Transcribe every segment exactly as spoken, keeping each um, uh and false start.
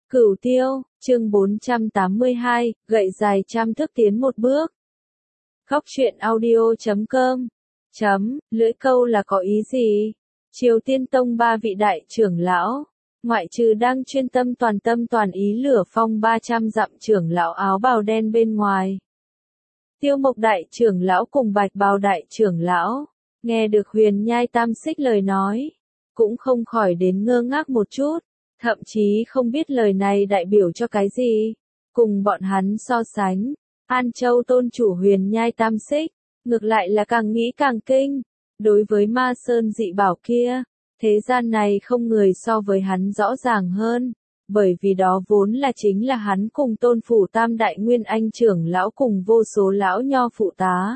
Cửu Tiêu, chương bốn trăm tám mươi hai, gậy dài trăm thước tiến một bước. Góc truyện audio chấm com. Chấm, lưỡi câu là có ý gì? Triều Tiên Tông ba vị đại trưởng lão, ngoại trừ đang chuyên tâm toàn tâm toàn ý lửa phong ba trăm dặm trưởng lão áo bào đen bên ngoài. Tiêu Mộc đại trưởng lão cùng Bạch Bào đại trưởng lão, nghe được Huyền Nhai Tam Xích lời nói, cũng không khỏi đến ngơ ngác một chút. Thậm chí không biết lời này đại biểu cho cái gì. Cùng bọn hắn so sánh, An Châu tôn chủ Huyền Nhai Tam Xích, ngược lại là càng nghĩ càng kinh. Đối với Ma Sơn dị bảo kia, thế gian này không người so với hắn rõ ràng hơn, bởi vì đó vốn là chính là hắn cùng tôn phủ tam đại nguyên anh trưởng lão cùng vô số lão nho phụ tá.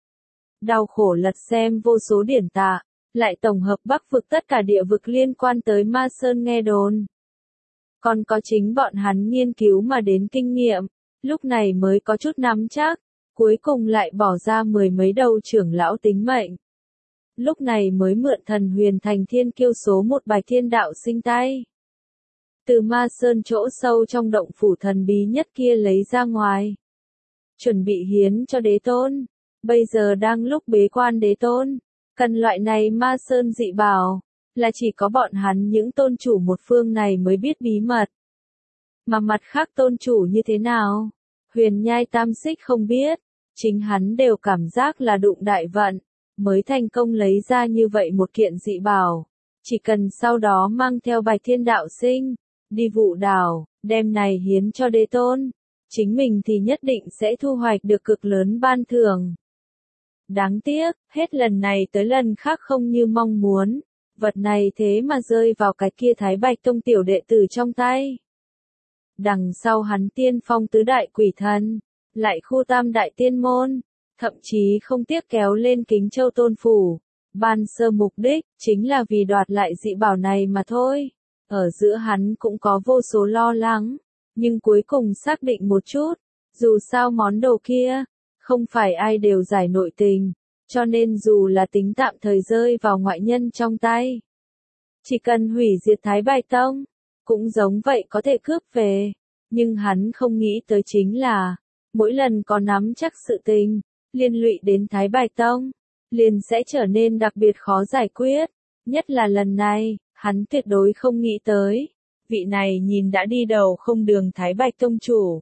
Đau khổ lật xem vô số điển tạng, lại tổng hợp bắc vực tất cả địa vực liên quan tới Ma Sơn nghe đồn. Còn có chính bọn hắn nghiên cứu mà đến kinh nghiệm, lúc này mới có chút nắm chắc, cuối cùng lại bỏ ra mười mấy đầu trưởng lão tính mệnh. Lúc này mới mượn thần huyền thành thiên kiêu số một Bạch Thiên đạo sinh tay. Từ Ma Sơn chỗ sâu trong động phủ thần bí nhất kia lấy ra ngoài. Chuẩn bị hiến cho đế tôn, bây giờ đang lúc bế quan đế tôn, cần loại này Ma Sơn dị bảo. Là chỉ có bọn hắn những tôn chủ một phương này mới biết bí mật. Mà mặt khác tôn chủ như thế nào? Huyền Nhai Tam Xích không biết, chính hắn đều cảm giác là đụng đại vận, mới thành công lấy ra như vậy một kiện dị bảo. Chỉ cần sau đó mang theo Bạch Thiên đạo sinh, đi vụ đảo, đem này hiến cho đế tôn, chính mình thì nhất định sẽ thu hoạch được cực lớn ban thưởng. Đáng tiếc, hết lần này tới lần khác không như mong muốn. Vật này thế mà rơi vào cái kia Thái Bạch Tông tiểu đệ tử trong tay. Đằng sau hắn tiên phong tứ đại quỷ thần, lại khu tam đại tiên môn, thậm chí không tiếc kéo lên Kính Châu tôn phủ. Ban sơ mục đích, chính là vì đoạt lại dị bảo này mà thôi. Ở giữa hắn cũng có vô số lo lắng, nhưng cuối cùng xác định một chút, dù sao món đồ kia, không phải ai đều giải nội tình. Cho nên dù là tính tạm thời rơi vào ngoại nhân trong tay, chỉ cần hủy diệt Thái Bạch Tông, cũng giống vậy có thể cướp về. Nhưng hắn không nghĩ tới chính là, mỗi lần có nắm chắc sự tình, liên lụy đến Thái Bạch Tông, liền sẽ trở nên đặc biệt khó giải quyết. Nhất là lần này, hắn tuyệt đối không nghĩ tới, vị này nhìn đã đi đầu không đường Thái Bạch Tông chủ.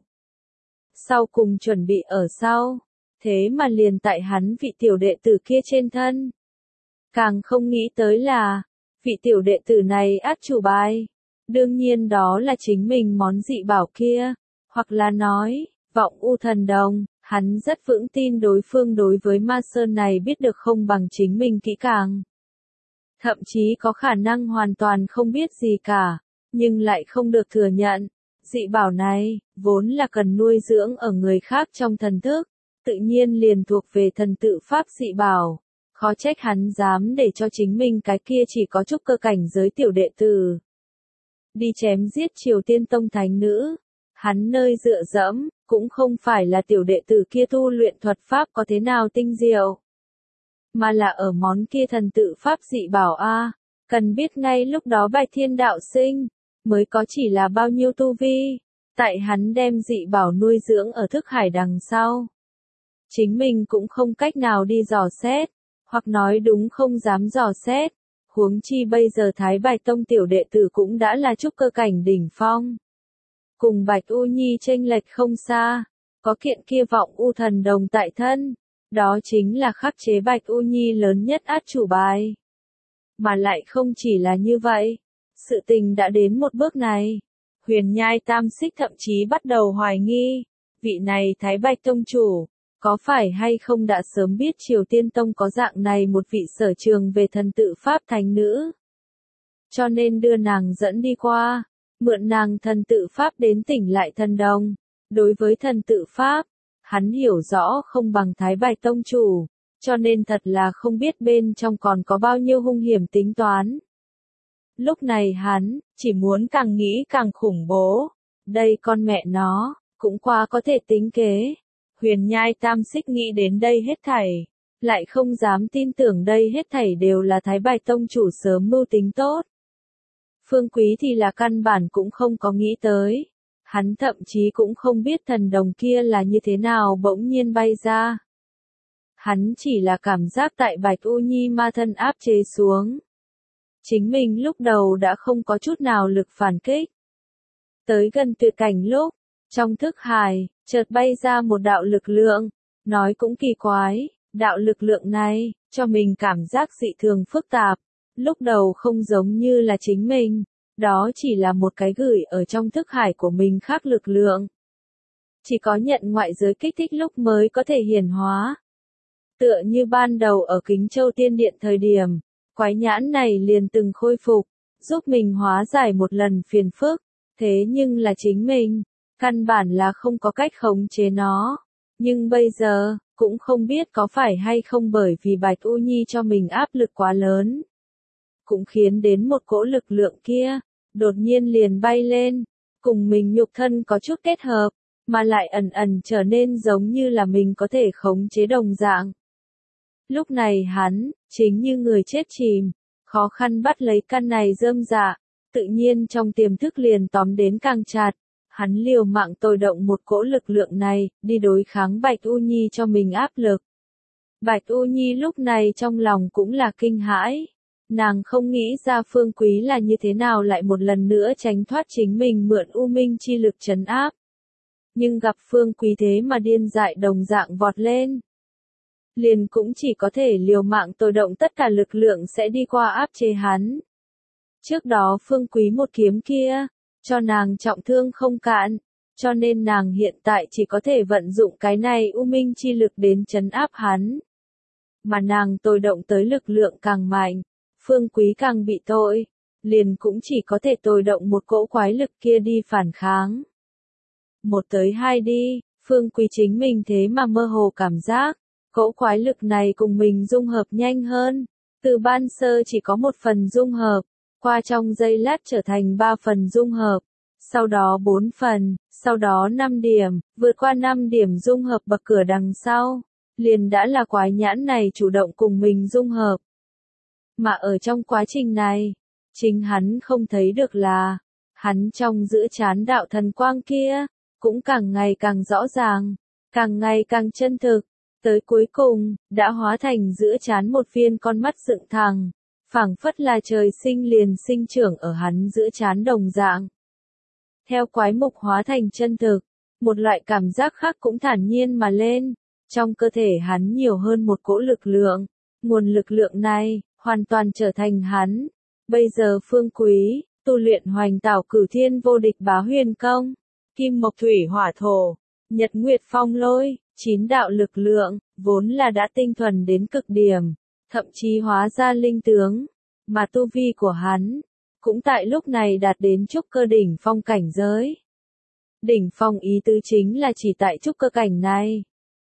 Sau cùng chuẩn bị ở sau. Thế mà liền tại hắn vị tiểu đệ tử kia trên thân. Càng không nghĩ tới là, vị tiểu đệ tử này át chủ bài. Đương nhiên đó là chính mình món dị bảo kia. Hoặc là nói, vọng u thần đồng, hắn rất vững tin đối phương đối với Ma Sơn này biết được không bằng chính mình kỹ càng. Thậm chí có khả năng hoàn toàn không biết gì cả, nhưng lại không được thừa nhận. Dị bảo này, vốn là cần nuôi dưỡng ở người khác trong thần thức. Tự nhiên liền thuộc về thần tự pháp dị bảo, khó trách hắn dám để cho chính mình cái kia chỉ có chút cơ cảnh giới tiểu đệ tử. Đi chém giết Triều Tiên Tông thánh nữ, hắn nơi dựa dẫm, cũng không phải là tiểu đệ tử kia tu luyện thuật pháp có thế nào tinh diệu, mà là ở món kia thần tự pháp dị bảo a. Cần biết ngay lúc đó Bạch Thiên đạo sinh, mới có chỉ là bao nhiêu tu vi, tại hắn đem dị bảo nuôi dưỡng ở thức hải đằng sau. Chính mình cũng không cách nào đi dò xét, hoặc nói đúng không dám dò xét, huống chi bây giờ Thái Bạch Tông tiểu đệ tử cũng đã là trúc cơ cảnh đỉnh phong. Cùng Bạch U Nhi chênh lệch không xa, có kiện kia vọng u thần đồng tại thân, đó chính là khắc chế Bạch U Nhi lớn nhất át chủ bài. Mà lại không chỉ là như vậy, sự tình đã đến một bước này, Huyền Nhai Tam Xích thậm chí bắt đầu hoài nghi, vị này Thái Bạch Tông chủ, có phải hay không đã sớm biết Triều Tiên Tông có dạng này một vị sở trường về thần tự pháp thánh nữ. Cho nên đưa nàng dẫn đi qua, mượn nàng thần tự pháp đến tỉnh lại thần đồng. Đối với thần tự pháp, hắn hiểu rõ không bằng Thái Bạch Tông chủ, cho nên thật là không biết bên trong còn có bao nhiêu hung hiểm tính toán. Lúc này hắn, chỉ muốn càng nghĩ càng khủng bố. Đây con mẹ nó, cũng quá có thể tính kế. Huyền Nhai Tam Xích nghĩ đến đây hết thảy, lại không dám tin tưởng đây hết thảy đều là Thái Bạch Tông chủ sớm mưu tính tốt. Phương Quý thì là căn bản cũng không có nghĩ tới. Hắn thậm chí cũng không biết thần đồng kia là như thế nào bỗng nhiên bay ra. Hắn chỉ là cảm giác tại Bạch U Nhi ma thân áp chế xuống. Chính mình lúc đầu đã không có chút nào lực phản kích. Tới gần tuyệt cảnh lúc, trong thức hải, chợt bay ra một đạo lực lượng, nói cũng kỳ quái, đạo lực lượng này, cho mình cảm giác dị thường phức tạp, lúc đầu không giống như là chính mình, đó chỉ là một cái gửi ở trong thức hải của mình khác lực lượng. Chỉ có nhận ngoại giới kích thích lúc mới có thể hiển hóa. Tựa như ban đầu ở Kính Châu Tiên Điện thời điểm, quái nhãn này liền từng khôi phục, giúp mình hóa giải một lần phiền phức, thế nhưng là chính mình, căn bản là không có cách khống chế nó. Nhưng bây giờ, cũng không biết có phải hay không bởi vì Bạch U Nhi cho mình áp lực quá lớn. Cũng khiến đến một cỗ lực lượng kia, đột nhiên liền bay lên, cùng mình nhục thân có chút kết hợp, mà lại ẩn ẩn trở nên giống như là mình có thể khống chế đồng dạng. Lúc này hắn, chính như người chết chìm, khó khăn bắt lấy căn này rơm dạ, tự nhiên trong tiềm thức liền tóm đến càng chặt. Hắn liều mạng tôi động một cỗ lực lượng này, đi đối kháng Bạch U Nhi cho mình áp lực. Bạch U Nhi lúc này trong lòng cũng là kinh hãi. Nàng không nghĩ ra Phương Quý là như thế nào lại một lần nữa tránh thoát chính mình mượn U Minh chi lực trấn áp. Nhưng gặp Phương Quý thế mà điên dại đồng dạng vọt lên. Liền cũng chỉ có thể liều mạng tôi động tất cả lực lượng sẽ đi qua áp chế hắn. Trước đó Phương Quý một kiếm kia, cho nàng trọng thương không cạn, cho nên nàng hiện tại chỉ có thể vận dụng cái này U Minh chi lực đến trấn áp hắn. Mà nàng tôi động tới lực lượng càng mạnh, Phương Quý càng bị tội, liền cũng chỉ có thể tôi động một cỗ quái lực kia đi phản kháng. Một tới hai đi, Phương Quý chính mình thế mà mơ hồ cảm giác, cỗ quái lực này cùng mình dung hợp nhanh hơn, từ ban sơ chỉ có một phần dung hợp, qua trong giây lát trở thành ba phần dung hợp, sau đó bốn phần, sau đó năm điểm, vượt qua năm điểm dung hợp bậc cửa đằng sau, liền đã là quái nhãn này chủ động cùng mình dung hợp. Mà ở trong quá trình này, chính hắn không thấy được là, hắn trong giữa chán đạo thần quang kia, cũng càng ngày càng rõ ràng, càng ngày càng chân thực, tới cuối cùng, đã hóa thành giữa chán một viên con mắt dựng thẳng, phảng phất là trời sinh liền sinh trưởng ở hắn giữa chán đồng dạng. Theo quái mục hóa thành chân thực, một loại cảm giác khác cũng thản nhiên mà lên, trong cơ thể hắn nhiều hơn một cỗ lực lượng, nguồn lực lượng này, hoàn toàn trở thành hắn. Bây giờ Phương Quý, tu luyện hoành tảo cửu thiên vô địch bá huyền công, kim mộc thủy hỏa thổ, nhật nguyệt phong lôi, chín đạo lực lượng, vốn là đã tinh thuần đến cực điểm, thậm chí hóa ra linh tướng, mà tu vi của hắn, cũng tại lúc này đạt đến trúc cơ đỉnh phong cảnh giới. Đỉnh phong ý tứ chính là chỉ tại trúc cơ cảnh này.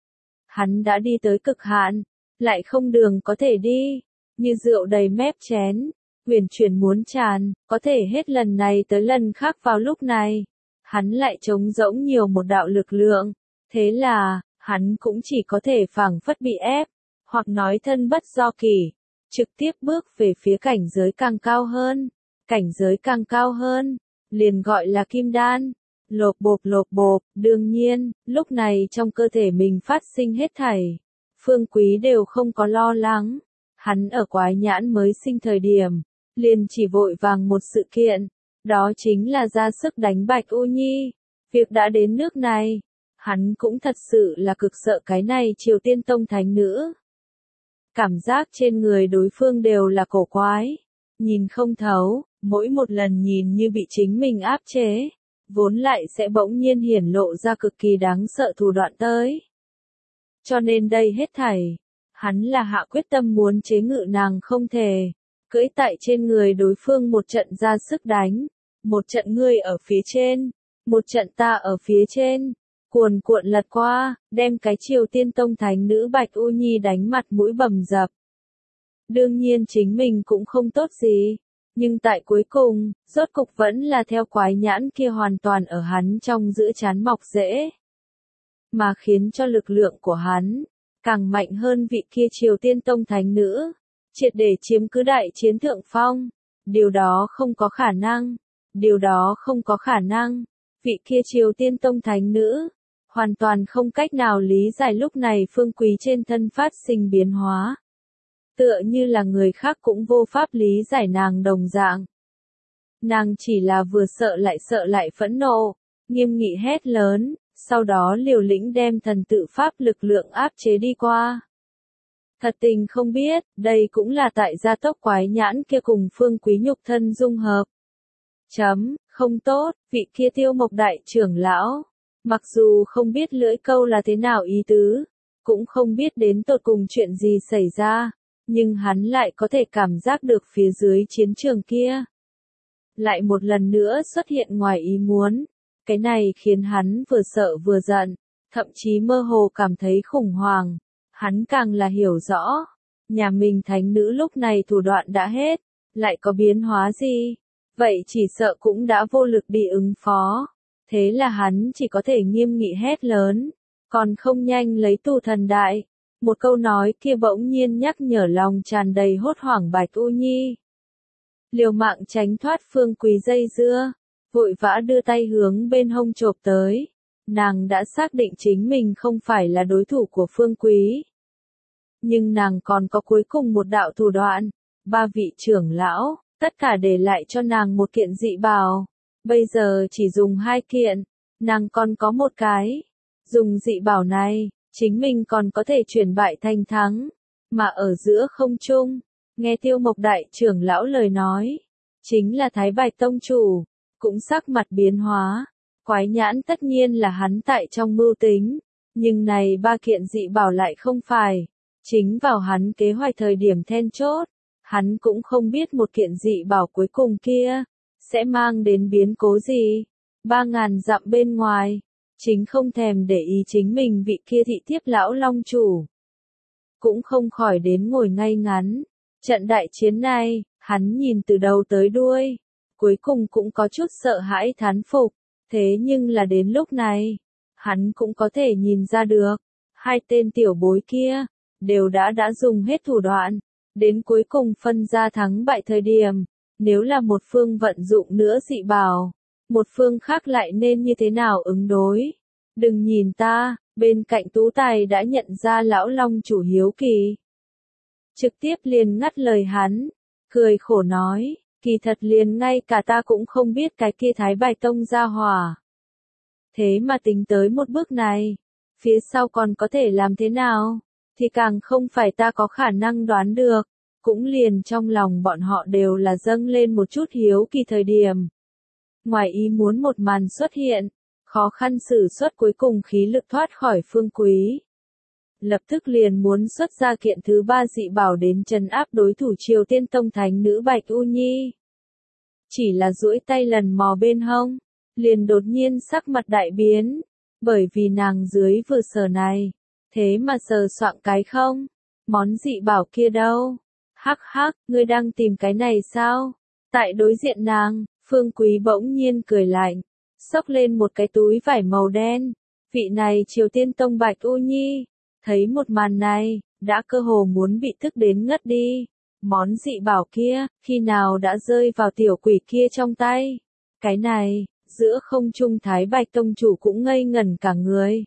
Hắn đã đi tới cực hạn, lại không đường có thể đi, như rượu đầy mép chén, huyền chuyển muốn tràn, có thể hết lần này tới lần khác vào lúc này. Hắn lại trống rỗng nhiều một đạo lực lượng, thế là, hắn cũng chỉ có thể phảng phất bị ép, hoặc nói thân bất do kỳ, trực tiếp bước về phía cảnh giới càng cao hơn, cảnh giới càng cao hơn, liền gọi là kim đan, lộp bộp lộp bộp, đương nhiên, lúc này trong cơ thể mình phát sinh hết thảy, Phương Quý đều không có lo lắng, hắn ở quái nhãn mới sinh thời điểm, liền chỉ vội vàng một sự kiện, đó chính là ra sức đánh Bạch U Nhi, việc đã đến nước này. Hắn cũng thật sự là cực sợ cái này Triều Tiên Tông thánh nữ. Cảm giác trên người đối phương đều là cổ quái, nhìn không thấu, mỗi một lần nhìn như bị chính mình áp chế, vốn lại sẽ bỗng nhiên hiển lộ ra cực kỳ đáng sợ thủ đoạn tới. Cho nên đây hết thảy, hắn là hạ quyết tâm muốn chế ngự nàng không thể, cưỡi tại trên người đối phương một trận ra sức đánh, một trận ngươi ở phía trên, một trận ta ở phía trên. Cuồn cuộn lật qua, đem cái Triều Tiên Tông thánh nữ Bạch U Nhi đánh mặt mũi bầm dập. Đương nhiên chính mình cũng không tốt gì, nhưng tại cuối cùng, rốt cục vẫn là theo quái nhãn kia hoàn toàn ở hắn trong giữa chán mọc rễ. Mà khiến cho lực lượng của hắn, càng mạnh hơn vị kia Triều Tiên Tông thánh nữ, triệt để chiếm cứ đại chiến thượng phong, Điều đó không có khả năng. Điều đó không có khả năng. Vị kia Triều Tiên Tông thánh nữ, hoàn toàn không cách nào lý giải lúc này Phương Quý trên thân phát sinh biến hóa. Tựa như là người khác cũng vô pháp lý giải nàng đồng dạng. Nàng chỉ là vừa sợ lại sợ lại phẫn nộ, nghiêm nghị hét lớn, sau đó liều lĩnh đem thần tự pháp lực lượng áp chế đi qua. Thật tình không biết, đây cũng là tại gia tốc quái nhãn kia cùng Phương Quý nhục thân dung hợp. Chấm, không tốt, vị kia Tiêu Mộc đại trưởng lão, mặc dù không biết lưỡi câu là thế nào ý tứ, cũng không biết đến tột cùng chuyện gì xảy ra, nhưng hắn lại có thể cảm giác được phía dưới chiến trường kia lại một lần nữa xuất hiện ngoài ý muốn. Cái này khiến hắn vừa sợ vừa giận, thậm chí mơ hồ cảm thấy khủng hoảng. Hắn càng là hiểu rõ, nhà mình thánh nữ lúc này thủ đoạn đã hết, lại có biến hóa gì, vậy chỉ sợ cũng đã vô lực đi ứng phó. Thế là hắn chỉ có thể nghiêm nghị hét lớn, còn không nhanh lấy tù thần đại. Một câu nói kia bỗng nhiên nhắc nhở lòng tràn đầy hốt hoảng Bạch U Nhi. Liều mạng tránh thoát Phương Quý dây dưa, vội vã đưa tay hướng bên hông chộp tới. Nàng đã xác định chính mình không phải là đối thủ của Phương Quý. Nhưng nàng còn có cuối cùng một đạo thủ đoạn. Ba vị trưởng lão, tất cả để lại cho nàng một kiện dị bào. Bây giờ chỉ dùng hai kiện, nàng còn có một cái. Dùng dị bảo này, chính mình còn có thể chuyển bại thành thắng. Mà ở giữa không trung, nghe Tiêu Mộc đại trưởng lão lời nói, chính là Thái Bạch Tông chủ, cũng sắc mặt biến hóa. Quái nhãn tất nhiên là hắn tại trong mưu tính, nhưng này ba kiện dị bảo lại không phải. Chính vào hắn kế hoạch thời điểm then chốt, hắn cũng không biết một kiện dị bảo cuối cùng kia sẽ mang đến biến cố gì. Ba ngàn dặm bên ngoài, chính không thèm để ý chính mình vị kia thị thiếp lão long chủ, cũng không khỏi đến ngồi ngay ngắn. Trận đại chiến này, hắn nhìn từ đầu tới đuôi, cuối cùng cũng có chút sợ hãi thán phục. Thế nhưng là đến lúc này, hắn cũng có thể nhìn ra được, hai tên tiểu bối kia đều đã đã dùng hết thủ đoạn, đến cuối cùng phân ra thắng bại thời điểm, nếu là một phương vận dụng nữa dị bảo, một phương khác lại nên như thế nào ứng đối. Đừng nhìn ta, bên cạnh Tú Tài đã nhận ra lão long chủ hiếu kỳ, trực tiếp liền ngắt lời hắn, cười khổ nói, kỳ thật liền ngay cả ta cũng không biết cái kia Thái Bạch Tông gia hỏa. Thế mà tính tới một bước này, phía sau còn có thể làm thế nào, thì càng không phải ta có khả năng đoán được. Cũng liền trong lòng bọn họ đều là dâng lên một chút hiếu kỳ thời điểm. Ngoài ý muốn một màn xuất hiện, khó khăn sử xuất cuối cùng khí lực thoát khỏi Phương Quý. Lập tức liền muốn xuất ra kiện thứ ba dị bảo đến trấn áp đối thủ Triều Tiên Tông thánh nữ Bạch U Nhi. Chỉ là duỗi tay lần mò bên hông, liền đột nhiên sắc mặt đại biến, bởi vì nàng dưới vừa sờ này, thế mà sờ soạng cái không, món dị bảo kia đâu. Hắc hắc, ngươi đang tìm cái này sao? Tại đối diện nàng, Phương Quý bỗng nhiên cười lạnh, xốc lên một cái túi vải màu đen. Vị này Triều Tiên Tông Bạch U Nhi, thấy một màn này, đã cơ hồ muốn bị tức đến ngất đi. Món dị bảo kia, khi nào đã rơi vào tiểu quỷ kia trong tay? Cái này, giữa không trung Thái Bạch Tông chủ cũng ngây ngẩn cả người.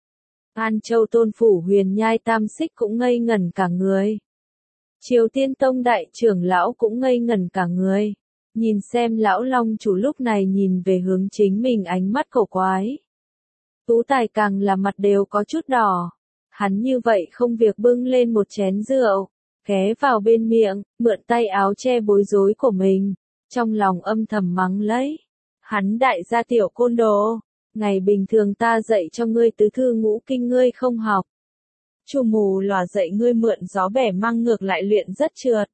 An Châu Tôn Phủ Huyền Nhai Tam Xích cũng ngây ngẩn cả người. Triều Tiên Tông đại trưởng lão cũng ngây ngẩn cả người, nhìn xem lão long chủ lúc này nhìn về hướng chính mình ánh mắt cổ quái. Tú Tài càng là mặt đều có chút đỏ, hắn như vậy không việc bưng lên một chén rượu, ghé vào bên miệng, mượn tay áo che bối rối của mình, trong lòng âm thầm mắng lấy. Hắn đại gia tiểu côn đồ, ngày bình thường ta dạy cho ngươi tứ thư ngũ kinh ngươi không học. Chu mù lòa dạy ngươi mượn gió bẻ măng ngược lại luyện rất trượt.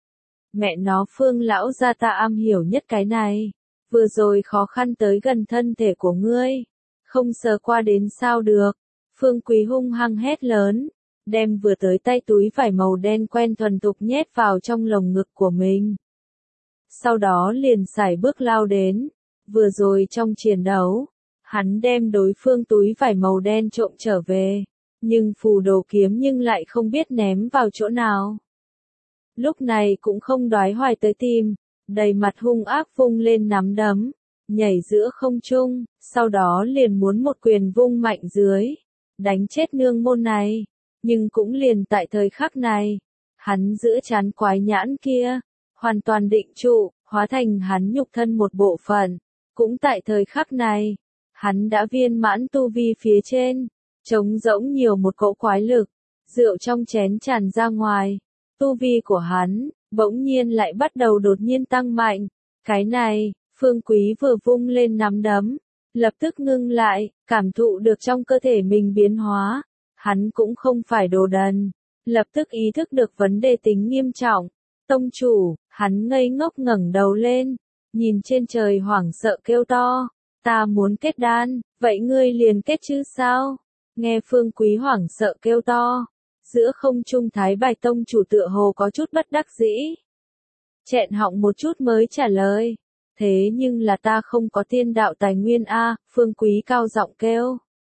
Mẹ nó Phương lão gia ta am hiểu nhất cái này, vừa rồi khó khăn tới gần thân thể của ngươi, không sờ qua đến sao được. Phương Quý hung hăng hét lớn, đem vừa tới tay túi vải màu đen quen thuần thục nhét vào trong lồng ngực của mình. Sau đó liền sải bước lao đến, vừa rồi trong chiến đấu, hắn đem đối phương túi vải màu đen trộm trở về. Nhưng phù đồ kiếm nhưng lại không biết ném vào chỗ nào. Lúc này cũng không đoái hoài tới tìm, đầy mặt hung ác vung lên nắm đấm, nhảy giữa không trung, sau đó liền muốn một quyền vung mạnh dưới, đánh chết nương môn này. Nhưng cũng liền tại thời khắc này, hắn giữa trán quái nhãn kia, hoàn toàn định trụ, hóa thành hắn nhục thân một bộ phận. Cũng tại thời khắc này, hắn đã viên mãn tu vi phía trên, trống rỗng nhiều một cỗ quái lực, rượu trong chén tràn ra ngoài. Tu vi của hắn, bỗng nhiên lại bắt đầu đột nhiên tăng mạnh. Cái này, Phương Quý vừa vung lên nắm đấm, lập tức ngưng lại, cảm thụ được trong cơ thể mình biến hóa. Hắn cũng không phải đồ đần, lập tức ý thức được vấn đề tính nghiêm trọng. Tông chủ, hắn ngây ngốc ngẩng đầu lên, nhìn trên trời hoảng sợ kêu to, ta muốn kết đan, vậy ngươi liền kết chứ sao? Nghe Phương Quý hoảng sợ kêu to, giữa không trung Thái Bạch tông chủ tựa hồ có chút bất đắc dĩ. Chẹn họng một chút mới trả lời, thế nhưng là ta không có tiên đạo tài nguyên a, Phương Quý cao giọng kêu.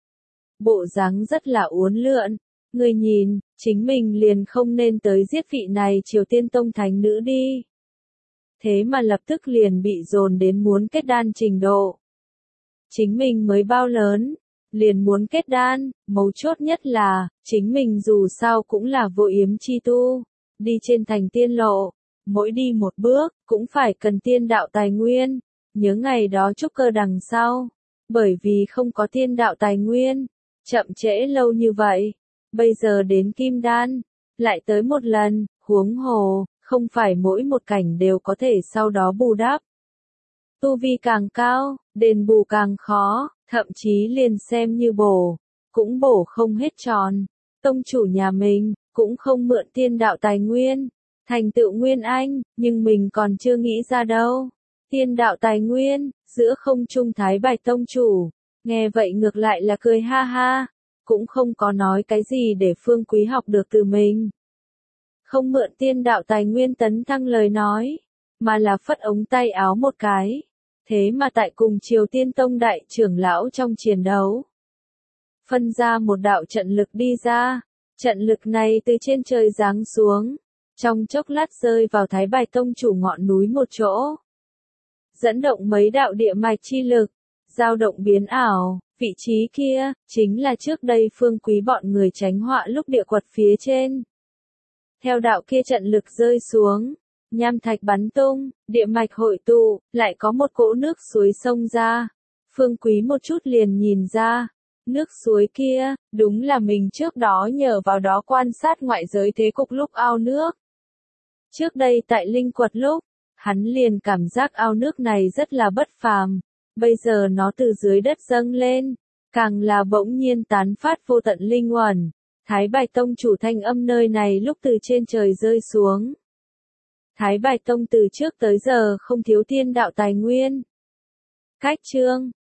Bộ dáng rất là uốn lượn, ngươi nhìn, chính mình liền không nên tới giết vị này Triều Tiên tông thánh nữ đi. Thế mà lập tức liền bị dồn đến muốn kết đan trình độ. Chính mình mới bao lớn, liền muốn kết đan, mấu chốt nhất là, chính mình dù sao cũng là vô yếm chi tu, đi trên thành tiên lộ, mỗi đi một bước, cũng phải cần tiên đạo tài nguyên, nhớ ngày đó trúc cơ đằng sau, bởi vì không có tiên đạo tài nguyên, chậm trễ lâu như vậy, bây giờ đến kim đan, lại tới một lần, huống hồ, không phải mỗi một cảnh đều có thể sau đó bù đắp. Tu vi càng cao, đền bù càng khó, thậm chí liền xem như bổ, cũng bổ không hết tròn. Tông chủ nhà mình, cũng không mượn tiên đạo tài nguyên, thành tựu Nguyên Anh, nhưng mình còn chưa nghĩ ra đâu. Tiên đạo tài nguyên, giữa không trung Thái Bạch tông chủ, nghe vậy ngược lại là cười ha ha, cũng không có nói cái gì để Phương Quý học được từ mình. Không mượn tiên đạo tài nguyên tấn thăng lời nói, mà là phất ống tay áo một cái. Thế mà tại cùng Triều Tiên Tông đại trưởng lão trong chiến đấu, phân ra một đạo trận lực đi ra, trận lực này từ trên trời giáng xuống, trong chốc lát rơi vào Thái Bạch tông chủ ngọn núi một chỗ. Dẫn động mấy đạo địa mạch chi lực, dao động biến ảo, vị trí kia, chính là trước đây Phương Quý bọn người tránh họa lúc địa quật phía trên. Theo đạo kia trận lực rơi xuống, nham thạch bắn tung, địa mạch hội tụ, lại có một cỗ nước suối xông ra. Phương Quý một chút liền nhìn ra, nước suối kia, đúng là mình trước đó nhờ vào đó quan sát ngoại giới thế cục lúc ao nước. Trước đây tại Linh Quật lúc, hắn liền cảm giác ao nước này rất là bất phàm, bây giờ nó từ dưới đất dâng lên, càng là bỗng nhiên tán phát vô tận linh uẩn. Thái Bạch tông chủ thanh âm nơi này lúc từ trên trời rơi xuống. Thái Bạch tông từ trước tới giờ không thiếu tiên đạo tài nguyên. Cách chương